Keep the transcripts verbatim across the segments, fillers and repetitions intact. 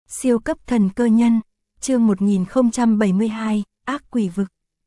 Siêu cấp thần cơ nhân, chương một nghìn không trăm bảy mươi hai, ác quỷ vực.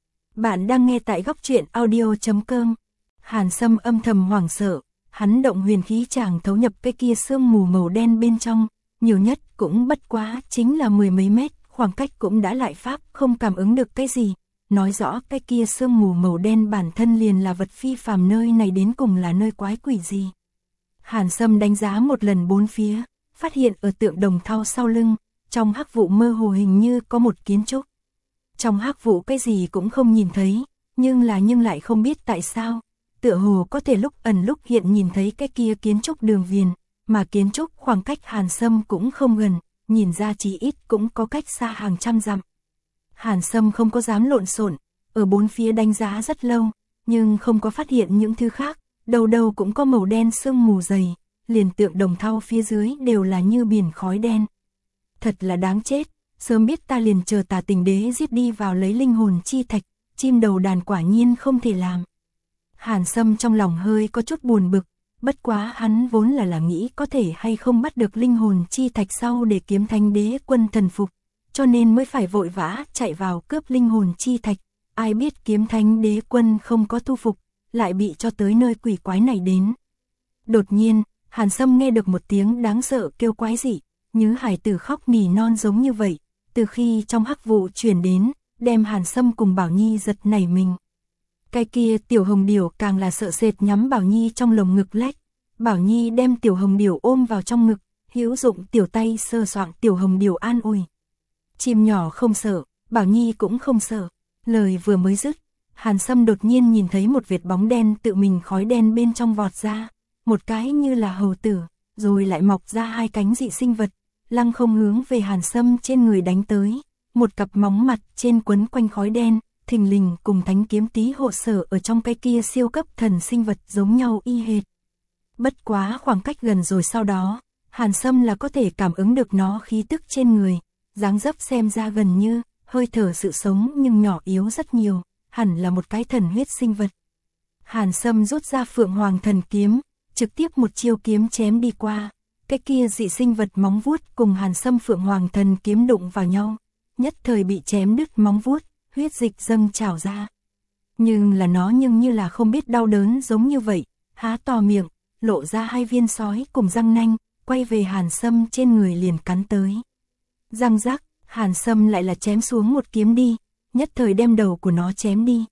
Bạn đang nghe tại góc truyện audio chấm com. Hàn Sâm âm thầm hoảng sợ, hắn động huyền khí chàng thấu nhập cái kia sương mù màu đen bên trong, nhiều nhất cũng bất quá chính là mười mấy mét, khoảng cách cũng đã lại pháp không cảm ứng được cái gì, nói rõ cái kia sương mù màu đen bản thân liền là vật phi phàm, nơi này đến cùng là nơi quái quỷ gì. Hàn Sâm đánh giá một lần bốn phía, phát hiện ở tượng đồng thau sau lưng, trong hắc vụ mơ hồ hình như có một kiến trúc. Trong hắc vụ cái gì cũng không nhìn thấy, nhưng là nhưng lại không biết tại sao, tựa hồ có thể lúc ẩn lúc hiện nhìn thấy cái kia kiến trúc đường viền, mà kiến trúc khoảng cách Hàn Sâm cũng không gần, nhìn ra chỉ ít cũng có cách xa hàng trăm dặm. Hàn Sâm không có dám lộn xộn, ở bốn phía đánh giá rất lâu, nhưng không có phát hiện những thứ khác, đầu đầu cũng có màu đen sương mù dày, liền tượng đồng thau phía dưới đều là như biển khói đen. Thật là đáng chết, sớm biết ta liền chờ Tà Tình Đế giết đi vào lấy linh hồn chi thạch, chim đầu đàn quả nhiên không thể làm. Hàn Sâm trong lòng hơi có chút buồn bực, bất quá hắn vốn là là nghĩ có thể hay không bắt được linh hồn chi thạch sau để Kiếm Thánh Đế Quân thần phục, cho nên mới phải vội vã chạy vào cướp linh hồn chi thạch, ai biết Kiếm Thánh Đế Quân không có thu phục, lại bị cho tới nơi quỷ quái này đến. Đột nhiên, Hàn Sâm nghe được một tiếng đáng sợ kêu quái dị, như hải tử khóc nỉ non giống như vậy, từ khi trong hắc vụ truyền đến, đem Hàn Sâm cùng Bảo Nhi giật nảy mình. Cái kia tiểu hồng điểu càng là sợ sệt nhắm Bảo Nhi trong lồng ngực lách, Bảo Nhi đem tiểu hồng điểu ôm vào trong ngực, hữu dụng tiểu tay sờ soạng tiểu hồng điểu an ủi. Chim nhỏ không sợ, Bảo Nhi cũng không sợ. Lời vừa mới dứt, Hàn Sâm đột nhiên nhìn thấy một vệt bóng đen tự mình khói đen bên trong vọt ra, một cái như là hầu tử, rồi lại mọc ra hai cánh dị sinh vật, lăng không hướng về Hàn Sâm trên người đánh tới, một cặp móng mặt trên quấn quanh khói đen, thình lình cùng thánh kiếm tí hộ sở ở trong cái kia siêu cấp thần sinh vật giống nhau y hệt. Bất quá khoảng cách gần rồi sau đó, Hàn Sâm là có thể cảm ứng được nó khí tức trên người, dáng dấp xem ra gần như, hơi thở sự sống nhưng nhỏ yếu rất nhiều, hẳn là một cái thần huyết sinh vật. Hàn Sâm rút ra Phượng Hoàng thần kiếm, trực tiếp một chiêu kiếm chém đi qua, cái kia dị sinh vật móng vuốt cùng Hàn Sâm Phượng Hoàng thần kiếm đụng vào nhau, nhất thời bị chém đứt móng vuốt, huyết dịch dâng trào ra. Nhưng là nó nhưng như là không biết đau đớn giống như vậy, há to miệng, lộ ra hai viên sói cùng răng nanh, quay về Hàn Sâm trên người liền cắn tới. Răng rắc, Hàn Sâm lại là chém xuống một kiếm đi, nhất thời đem đầu của nó chém đi.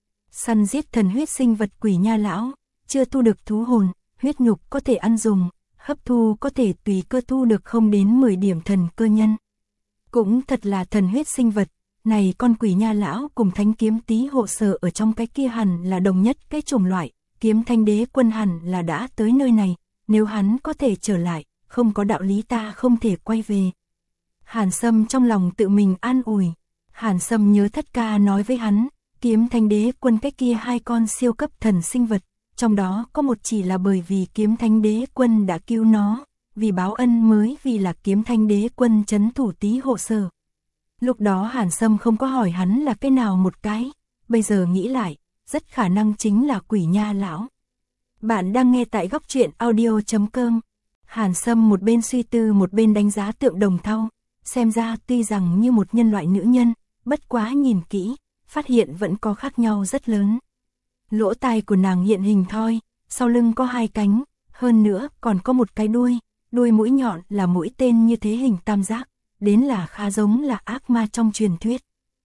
Săn giết thần huyết sinh vật quỷ nha lão, chưa thu được thú hồn, huyết nhục có thể ăn dùng, hấp thu có thể tùy cơ thu được không đến mười điểm thần cơ nhân. Cũng thật là thần huyết sinh vật, này con quỷ nha lão cùng thánh kiếm tí hộ sở ở trong cái kia hẳn là đồng nhất cái chủng loại, Kiếm Thánh Đế Quân hẳn là đã tới nơi này, nếu hắn có thể trở lại, không có đạo lý ta không thể quay về. Hàn Sâm trong lòng tự mình an ủi, Hàn Sâm nhớ thất ca nói với hắn, Kiếm Thánh Đế Quân cái kia hai con siêu cấp thần sinh vật, trong đó có một chỉ là bởi vì Kiếm Thánh Đế Quân đã cứu nó, vì báo ân mới vì là Kiếm Thánh Đế Quân trấn thủ tí hộ sở. Lúc đó Hàn Sâm không có hỏi hắn là cái nào một cái, bây giờ nghĩ lại, rất khả năng chính là quỷ nha lão. Bạn đang nghe tại góc truyện audio chấm com. Hàn Sâm một bên suy tư một bên đánh giá tượng đồng thau, xem ra tuy rằng như một nhân loại nữ nhân, bất quá nhìn kỹ, phát hiện vẫn có khác nhau rất lớn. Lỗ tai của nàng hiện hình thoi, sau lưng có hai cánh, hơn nữa còn có một cái đuôi, đuôi mũi nhọn là mũi tên như thế hình tam giác, đến là khá giống là ác ma trong truyền thuyết.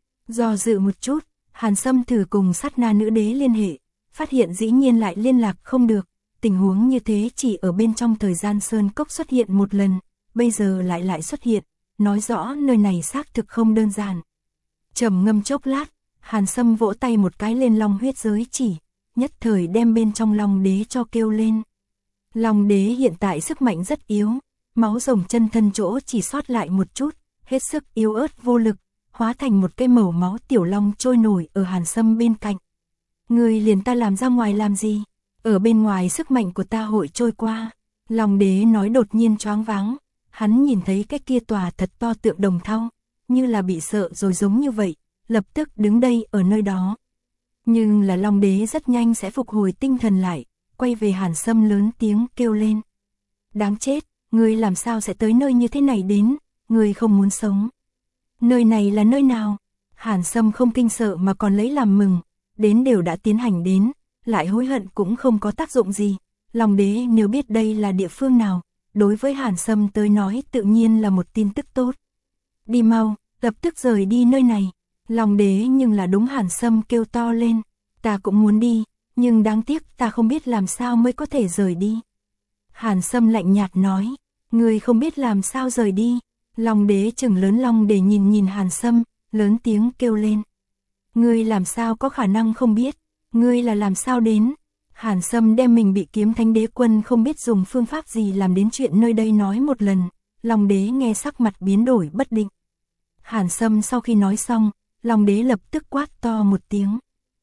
Do dự một chút, Hàn Sâm thử cùng sát na nữ đế liên hệ, phát hiện dĩ nhiên lại liên lạc không được, tình huống như thế chỉ ở bên trong thời gian sơn cốc xuất hiện một lần, bây giờ lại lại xuất hiện, nói rõ nơi này xác thực không đơn giản. Trầm ngâm chốc lát, Hàn Sâm vỗ tay một cái lên long huyết giới chỉ, nhất thời đem bên trong long đế cho kêu lên. Long đế hiện tại sức mạnh rất yếu, máu rồng chân thân chỗ chỉ sót lại một chút, hết sức yếu ớt vô lực, hóa thành một cái mẩu máu tiểu long trôi nổi ở Hàn Sâm bên cạnh. Người liền ta làm ra ngoài làm gì? Ở bên ngoài sức mạnh của ta hội trôi qua. Long đế nói đột nhiên choáng váng, hắn nhìn thấy cái kia tòa thật to tượng đồng thau, như là bị sợ rồi giống như vậy, lập tức đứng đây ở nơi đó. Nhưng là Long đế rất nhanh sẽ phục hồi tinh thần lại, quay về Hàn Sâm lớn tiếng kêu lên. Đáng chết, ngươi làm sao sẽ tới nơi như thế này đến, ngươi không muốn sống. Nơi này là nơi nào? Hàn Sâm không kinh sợ mà còn lấy làm mừng, đến đều đã tiến hành đến, lại hối hận cũng không có tác dụng gì. Long đế nếu biết đây là địa phương nào, đối với Hàn Sâm tới nói tự nhiên là một tin tức tốt. Đi mau, lập tức rời đi nơi này. Long đế nhưng là đúng Hàn Sâm kêu to lên, ta cũng muốn đi, nhưng đáng tiếc ta không biết làm sao mới có thể rời đi. Hàn Sâm lạnh nhạt nói, ngươi không biết làm sao rời đi. Long đế trừng lớn long để nhìn nhìn Hàn Sâm, lớn tiếng kêu lên. Ngươi làm sao có khả năng không biết, ngươi là làm sao đến. Hàn Sâm đem mình bị Kiếm Thánh Đế Quân không biết dùng phương pháp gì làm đến chuyện nơi đây nói một lần, Long đế nghe sắc mặt biến đổi bất định. Hàn Sâm sau khi nói xong, Long đế lập tức quát to một tiếng.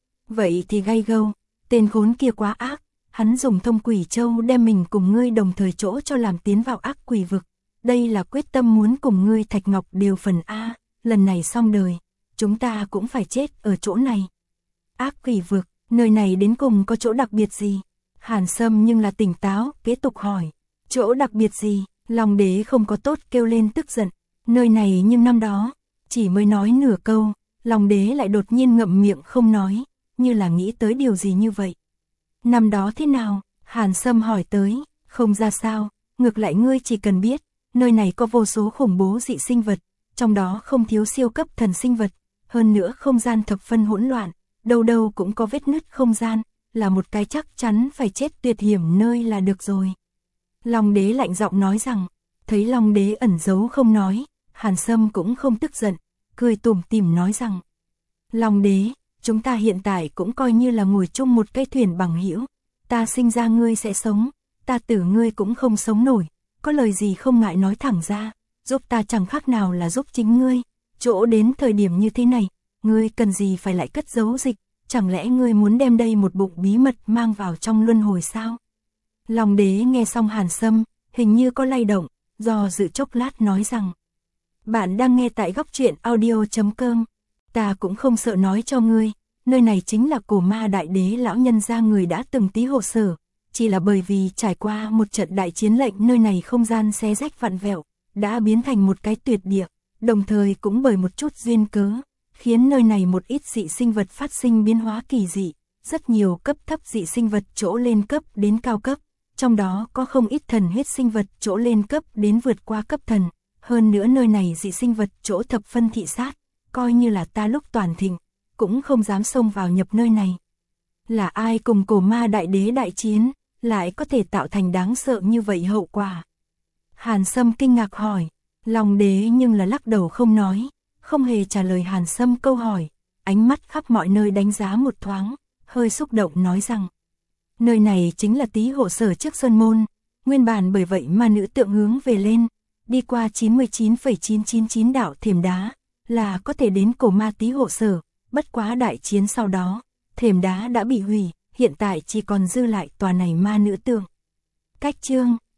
Vậy thì gay gâu, tên khốn kia quá ác, hắn dùng thông quỷ châu đem mình cùng ngươi đồng thời chỗ cho làm tiến vào ác quỷ vực. Đây là quyết tâm muốn cùng ngươi Thạch Ngọc đều phần A, lần này xong đời, chúng ta cũng phải chết ở chỗ này. Ác quỷ vực, nơi này đến cùng có chỗ đặc biệt gì? Hàn Sâm nhưng là tỉnh táo, kế tục hỏi. Chỗ đặc biệt gì? Long đế không có tốt kêu lên tức giận. Nơi này nhưng năm đó, chỉ mới nói nửa câu, Long đế lại đột nhiên ngậm miệng không nói, như là nghĩ tới điều gì như vậy. Năm đó thế nào? Hàn Sâm hỏi tới, không ra sao, ngược lại ngươi chỉ cần biết, nơi này có vô số khủng bố dị sinh vật, trong đó không thiếu siêu cấp thần sinh vật, hơn nữa không gian thập phân hỗn loạn, đâu đâu cũng có vết nứt không gian, là một cái chắc chắn phải chết tuyệt hiểm nơi là được rồi. Long đế lạnh giọng nói rằng, thấy Long đế ẩn giấu không nói, Hàn Sâm cũng không tức giận, cười tủm tỉm nói rằng, Long đế, chúng ta hiện tại cũng coi như là ngồi chung một cái thuyền bằng hữu, ta sinh ra ngươi sẽ sống, ta tử ngươi cũng không sống nổi, có lời gì không ngại nói thẳng ra, giúp ta chẳng khác nào là giúp chính ngươi, chỗ đến thời điểm như thế này, ngươi cần gì phải lại cất giấu dịch, chẳng lẽ ngươi muốn đem đây một bụng bí mật mang vào trong luân hồi sao? Long đế nghe xong Hàn Sâm, hình như có lay động, do dự chốc lát nói rằng, bạn đang nghe tại góc truyện audio chấm com, ta cũng không sợ nói cho ngươi, nơi này chính là Cổ Ma Đại Đế lão nhân gia người đã từng tí hộ sở, chỉ là bởi vì trải qua một trận đại chiến lệnh nơi này không gian xé rách vặn vẹo, đã biến thành một cái tuyệt địa, đồng thời cũng bởi một chút duyên cớ, khiến nơi này một ít dị sinh vật phát sinh biến hóa kỳ dị, rất nhiều cấp thấp dị sinh vật chỗ lên cấp đến cao cấp, trong đó có không ít thần huyết sinh vật chỗ lên cấp đến vượt qua cấp thần, hơn nữa nơi này dị sinh vật chỗ thập phân thị sát, coi như là ta lúc toàn thịnh, cũng không dám xông vào nhập nơi này. Là ai cùng Cổ Ma Đại Đế đại chiến, lại có thể tạo thành đáng sợ như vậy hậu quả? Hàn Sâm kinh ngạc hỏi, Long đế nhưng là lắc đầu không nói, không hề trả lời Hàn Sâm câu hỏi, ánh mắt khắp mọi nơi đánh giá một thoáng, hơi xúc động nói rằng, nơi này chính là Tý hộ sở trước sơn môn, nguyên bản bởi vậy mà nữ tượng hướng về lên, đi qua chín mươi chín phẩy chín chín chín đạo thềm đá, là có thể đến Cổ Ma Tý hộ sở, bất quá đại chiến sau đó, thềm đá đã bị hủy, hiện tại chỉ còn dư lại tòa này ma nữ tượng. Cách chương